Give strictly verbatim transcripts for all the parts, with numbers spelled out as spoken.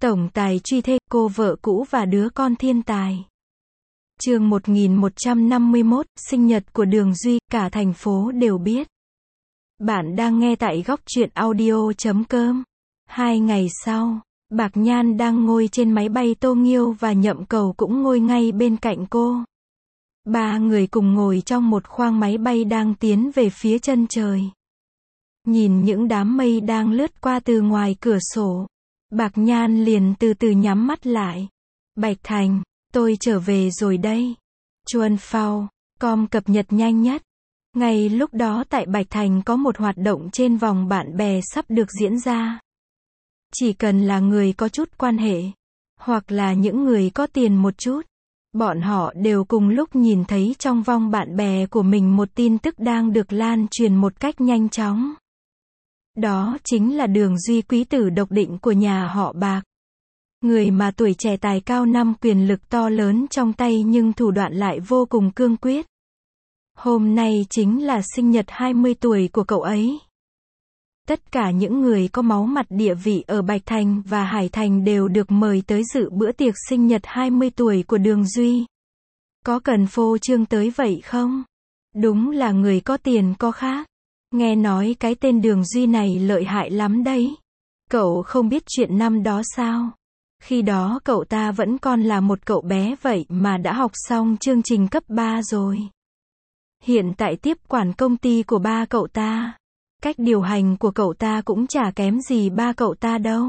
Tổng tài truy thê, cô vợ cũ và đứa con thiên tài. Chương một nghìn một trăm năm mươi mốt, sinh nhật của Đường Duy, cả thành phố đều biết. Bạn đang nghe tại góc truyện audio chấm com. Hai ngày sau, Bạc Nhan đang ngồi trên máy bay Tô Nghiêu và Nhậm Cầu cũng ngồi ngay bên cạnh cô. Ba người cùng ngồi trong một khoang máy bay đang tiến về phía chân trời. Nhìn những đám mây đang lướt qua từ ngoài cửa sổ, Bạc Nhan liền từ từ nhắm mắt lại. Bạch Thành, tôi trở về rồi đây. Chuan Phao com cập nhật nhanh nhất. Ngay lúc đó tại Bạch Thành có một hoạt động trên vòng bạn bè sắp được diễn ra. Chỉ cần là người có chút quan hệ, hoặc là những người có tiền một chút, bọn họ đều cùng lúc nhìn thấy trong vòng bạn bè của mình một tin tức đang được lan truyền một cách nhanh chóng. Đó chính là Đường Duy, quý tử độc định của nhà họ Bạc. Người mà tuổi trẻ tài cao năm quyền lực to lớn trong tay nhưng thủ đoạn lại vô cùng cương quyết. Hôm nay chính là sinh nhật hai mươi tuổi của cậu ấy. Tất cả những người có máu mặt địa vị ở Bạch Thành và Hải Thành đều được mời tới dự bữa tiệc sinh nhật hai mươi tuổi của Đường Duy. Có cần phô trương tới vậy không? Đúng là người có tiền có khác. Nghe nói cái tên Đường Duy này lợi hại lắm đấy. Cậu không biết chuyện năm đó sao? Khi đó cậu ta vẫn còn là một cậu bé vậy mà đã học xong chương trình cấp ba rồi. Hiện tại tiếp quản công ty của ba cậu ta. Cách điều hành của cậu ta cũng chả kém gì ba cậu ta đâu.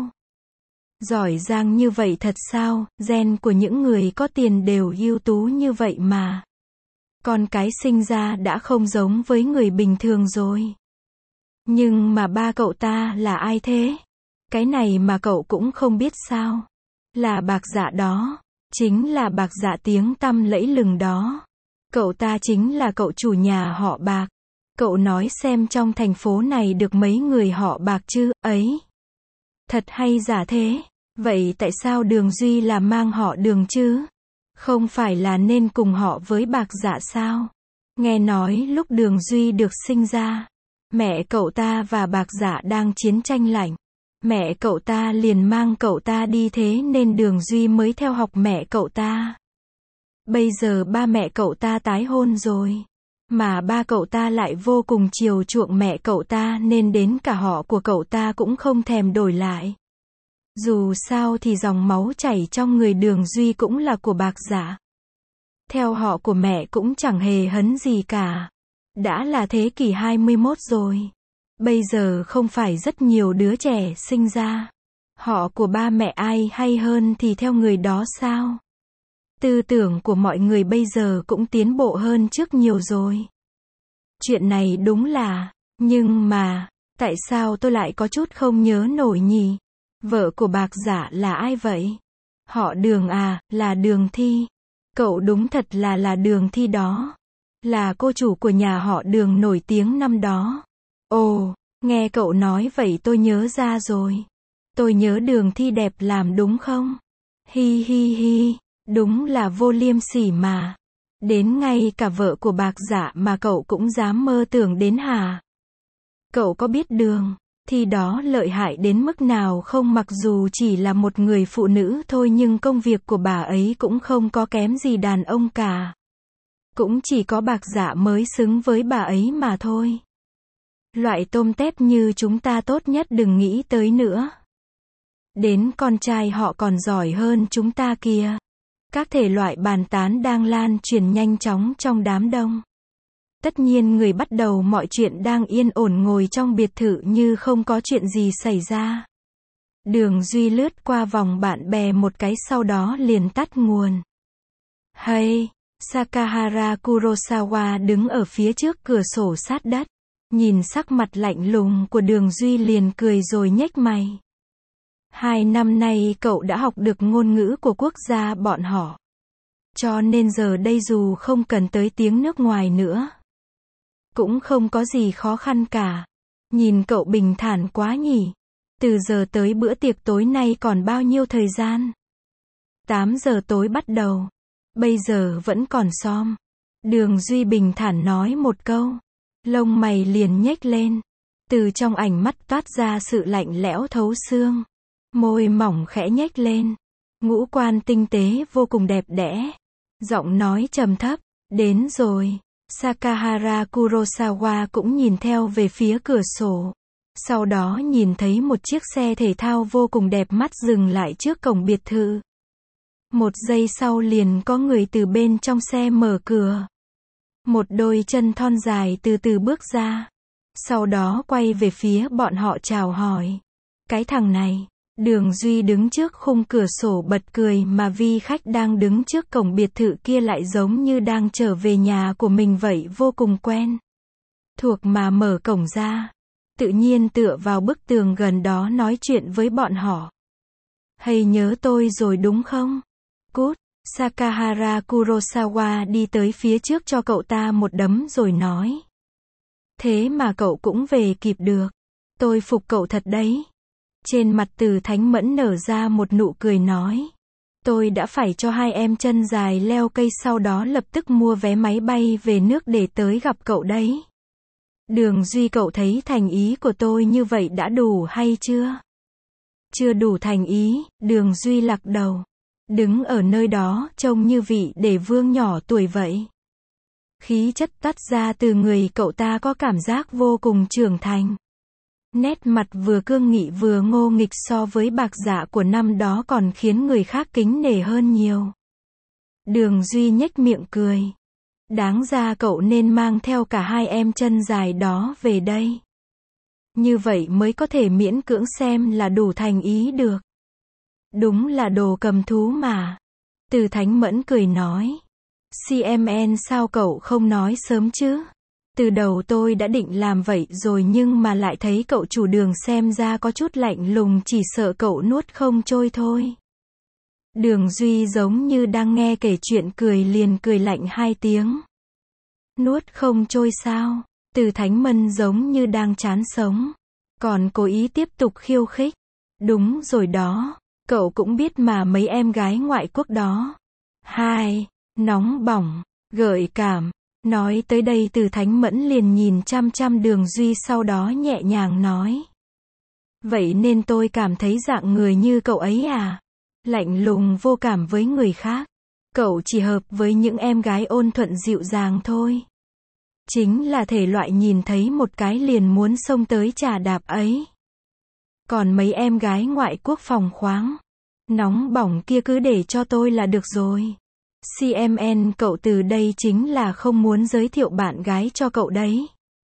Giỏi giang như vậy thật sao? Gen của những người có tiền đều ưu tú như vậy mà. Con cái sinh ra đã không giống với người bình thường rồi. Nhưng mà ba cậu ta là ai thế? Cái này mà cậu cũng không biết sao? Là Bạc Dạ đó. Chính là Bạc Dạ tiếng tăm lẫy lừng đó. Cậu ta chính là cậu chủ nhà họ Bạc. Cậu nói xem trong thành phố này được mấy người họ Bạc chứ, ấy. Thật hay giả thế? Vậy tại sao Đường Duy là mang họ Đường chứ? Không phải là nên cùng họ với Bạc Dạ sao? Nghe nói lúc Đường Duy được sinh ra, mẹ cậu ta và Bạc Dạ đang chiến tranh lạnh. Mẹ cậu ta liền mang cậu ta đi, thế nên Đường Duy mới theo học mẹ cậu ta. Bây giờ ba mẹ cậu ta tái hôn rồi. Mà ba cậu ta lại vô cùng chiều chuộng mẹ cậu ta nên đến cả họ của cậu ta cũng không thèm đổi lại. Dù sao thì dòng máu chảy trong người Đường Duy cũng là của Bạc Dạ. Theo họ của mẹ cũng chẳng hề hấn gì cả. Đã là thế kỷ hai mươi mốt rồi. Bây giờ không phải rất nhiều đứa trẻ sinh ra. Họ của ba mẹ ai hay hơn thì theo người đó sao? Tư tưởng của mọi người bây giờ cũng tiến bộ hơn trước nhiều rồi. Chuyện này đúng là, nhưng mà, tại sao tôi lại có chút không nhớ nổi nhỉ? Vợ của Bạc Dạ là ai vậy? Họ Đường à, là Đường Thi. Cậu đúng thật là là Đường Thi đó. Là cô chủ của nhà họ Đường nổi tiếng năm đó. Ồ, nghe cậu nói vậy tôi nhớ ra rồi. Tôi nhớ Đường Thi đẹp làm đúng không? Hi hi hi, đúng là vô liêm sỉ mà. Đến ngay cả vợ của Bạc Dạ mà cậu cũng dám mơ tưởng đến hả? Cậu có biết Đường Thi đó lợi hại đến mức nào không? Mặc dù chỉ là một người phụ nữ thôi nhưng công việc của bà ấy cũng không có kém gì đàn ông cả. Cũng chỉ có Bạc Dạ mới xứng với bà ấy mà thôi. Loại tôm tép như chúng ta tốt nhất đừng nghĩ tới nữa. Đến con trai họ còn giỏi hơn chúng ta kìa. Các thể loại bàn tán đang lan truyền nhanh chóng trong đám đông. Tất nhiên người bắt đầu mọi chuyện đang yên ổn ngồi trong biệt thự như không có chuyện gì xảy ra. Đường Duy lướt qua vòng bạn bè một cái sau đó liền tắt nguồn. Hay, Sakahara Kurosawa đứng ở phía trước cửa sổ sát đất. Nhìn sắc mặt lạnh lùng của Đường Duy liền cười rồi nhếch mày. Hai năm nay cậu đã học được ngôn ngữ của quốc gia bọn họ. Cho nên giờ đây dù không cần tới tiếng nước ngoài nữa, cũng không có gì khó khăn cả. Nhìn cậu bình thản quá nhỉ. Từ giờ tới bữa tiệc tối nay còn bao nhiêu thời gian? tám giờ tối bắt đầu. Bây giờ vẫn còn xóm. Đường Duy bình thản nói một câu. Lông mày liền nhếch lên. Từ trong ánh mắt toát ra sự lạnh lẽo thấu xương. Môi mỏng khẽ nhếch lên. Ngũ quan tinh tế vô cùng đẹp đẽ. Giọng nói trầm thấp. Đến rồi. Sakahara Kurosawa cũng nhìn theo về phía cửa sổ. Sau đó nhìn thấy một chiếc xe thể thao vô cùng đẹp mắt dừng lại trước cổng biệt thự. Một giây sau liền có người từ bên trong xe mở cửa. Một đôi chân thon dài từ từ bước ra. Sau đó quay về phía bọn họ chào hỏi. Cái thằng này. Đường Duy đứng trước khung cửa sổ bật cười mà vi khách đang đứng trước cổng biệt thự kia lại giống như đang trở về nhà của mình vậy, vô cùng quen thuộc mà mở cổng ra. Tự nhiên tựa vào bức tường gần đó nói chuyện với bọn họ. Hay nhớ tôi rồi đúng không? Cút. Sakahara Kurosawa đi tới phía trước cho cậu ta một đấm rồi nói. Thế mà cậu cũng về kịp được. Tôi phục cậu thật đấy. Trên mặt Từ Thánh Mẫn nở ra một nụ cười nói. Tôi đã phải cho hai em chân dài leo cây sau đó lập tức mua vé máy bay về nước để tới gặp cậu đấy. Đường Duy, cậu thấy thành ý của tôi như vậy đã đủ hay chưa? Chưa đủ thành ý, Đường Duy lắc đầu. Đứng ở nơi đó trông như vị để vương nhỏ tuổi vậy. Khí chất toát ra từ người cậu ta có cảm giác vô cùng trưởng thành. Nét mặt vừa cương nghị vừa ngô nghịch so với bạc dạ của năm đó còn khiến người khác kính nể hơn nhiều. Đường Duy nhếch miệng cười. Đáng ra cậu nên mang theo cả hai em chân dài đó về đây. Như vậy mới có thể miễn cưỡng xem là đủ thành ý được. Đúng là đồ cầm thú mà. Từ Thánh Mẫn cười nói. xê em en sao cậu không nói sớm chứ? Từ đầu tôi đã định làm vậy rồi nhưng mà lại thấy cậu chủ Đường xem ra có chút lạnh lùng, chỉ sợ cậu nuốt không trôi thôi. Đường Duy giống như đang nghe kể chuyện cười liền cười lạnh hai tiếng. Nuốt không trôi sao? Từ Thánh Mẫn giống như đang chán sống. Còn cố ý tiếp tục khiêu khích. Đúng rồi đó. Cậu cũng biết mà mấy em gái ngoại quốc đó. Hai, nóng bỏng, gợi cảm. Nói tới đây Từ Thánh Mẫn liền nhìn chăm chăm Đường Duy sau đó nhẹ nhàng nói. Vậy nên tôi cảm thấy dạng người như cậu ấy à? Lạnh lùng vô cảm với người khác. Cậu chỉ hợp với những em gái ôn thuận dịu dàng thôi. Chính là thể loại nhìn thấy một cái liền muốn xông tới chà đạp ấy. Còn mấy em gái ngoại quốc phóng khoáng, nóng bỏng kia cứ để cho tôi là được rồi. xê em en cậu từ đây chính là không muốn giới thiệu bạn gái cho cậu đấy.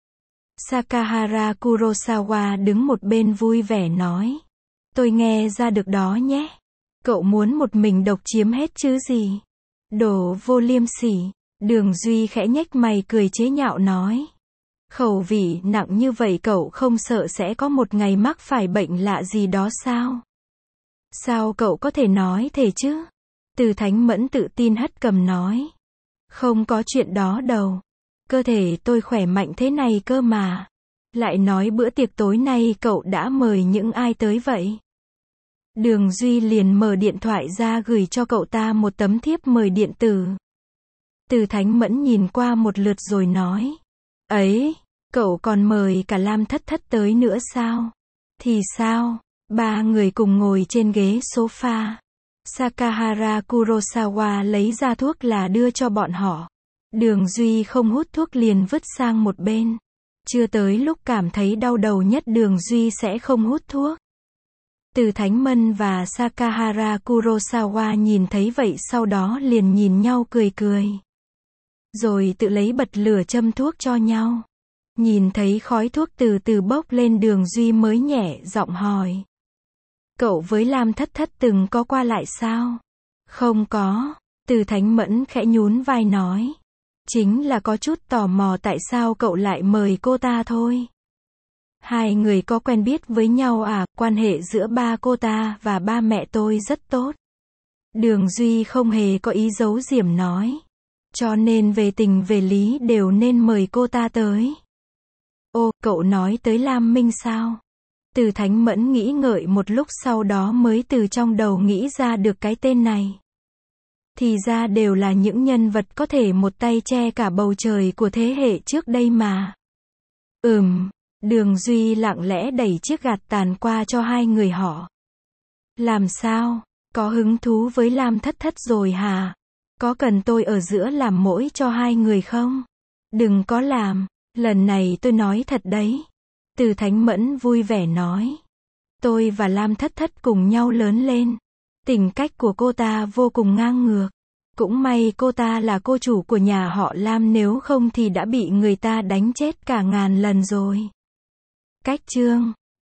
Sakahara Kurosawa đứng một bên vui vẻ nói. Tôi nghe ra được đó nhé. Cậu muốn một mình độc chiếm hết chứ gì. Đồ vô liêm sỉ. Đường Duy khẽ nhếch mày cười chế nhạo nói. Khẩu vị nặng như vậy cậu không sợ sẽ có một ngày mắc phải bệnh lạ gì đó sao? Sao cậu có thể nói thế chứ? Từ Thánh Mẫn tự tin hất cầm nói. Không có chuyện đó đâu. Cơ thể tôi khỏe mạnh thế này cơ mà. Lại nói bữa tiệc tối nay cậu đã mời những ai tới vậy? Đường Duy liền mở điện thoại ra gửi cho cậu ta một tấm thiếp mời điện tử. Từ Thánh Mẫn nhìn qua một lượt rồi nói. Ấy, cậu còn mời cả Lam Thất Thất tới nữa sao? Thì sao? Ba người cùng ngồi trên ghế sofa. Sakahara Kurosawa lấy ra thuốc là đưa cho bọn họ. Đường Duy không hút thuốc liền vứt sang một bên. Chưa tới lúc cảm thấy đau đầu nhất Đường Duy sẽ không hút thuốc. Từ Thánh Mẫn và Sakahara Kurosawa nhìn thấy vậy sau đó liền nhìn nhau cười cười. Rồi tự lấy bật lửa châm thuốc cho nhau. Nhìn thấy khói thuốc từ từ bốc lên Đường Duy mới nhẹ giọng hỏi. Cậu với Lam Thất Thất từng có qua lại sao? Không có. Từ Thánh Mẫn khẽ nhún vai nói. Chính là có chút tò mò tại sao cậu lại mời cô ta thôi. Hai người có quen biết với nhau à? Quan hệ giữa ba cô ta và ba mẹ tôi rất tốt. Đường Duy không hề có ý giấu giếm nói. Cho nên về tình về lý đều nên mời cô ta tới. Ô, cậu nói tới Lam Minh sao? Từ Thánh Mẫn nghĩ ngợi một lúc sau đó mới từ trong đầu nghĩ ra được cái tên này. Thì ra đều là những nhân vật có thể một tay che cả bầu trời của thế hệ trước đây mà. Ừm, Đường Duy lặng lẽ đẩy chiếc gạt tàn qua cho hai người họ. Làm sao? Có hứng thú với Lam Thất Thất rồi hả? Có cần tôi ở giữa làm mỗi cho hai người không? Đừng có làm. Lần này tôi nói thật đấy. Từ Thánh Mẫn vui vẻ nói. Tôi và Lam Thất Thất cùng nhau lớn lên. Tính cách của cô ta vô cùng ngang ngược. Cũng may cô ta là cô chủ của nhà họ Lam, nếu không thì đã bị người ta đánh chết cả ngàn lần rồi. Cách chương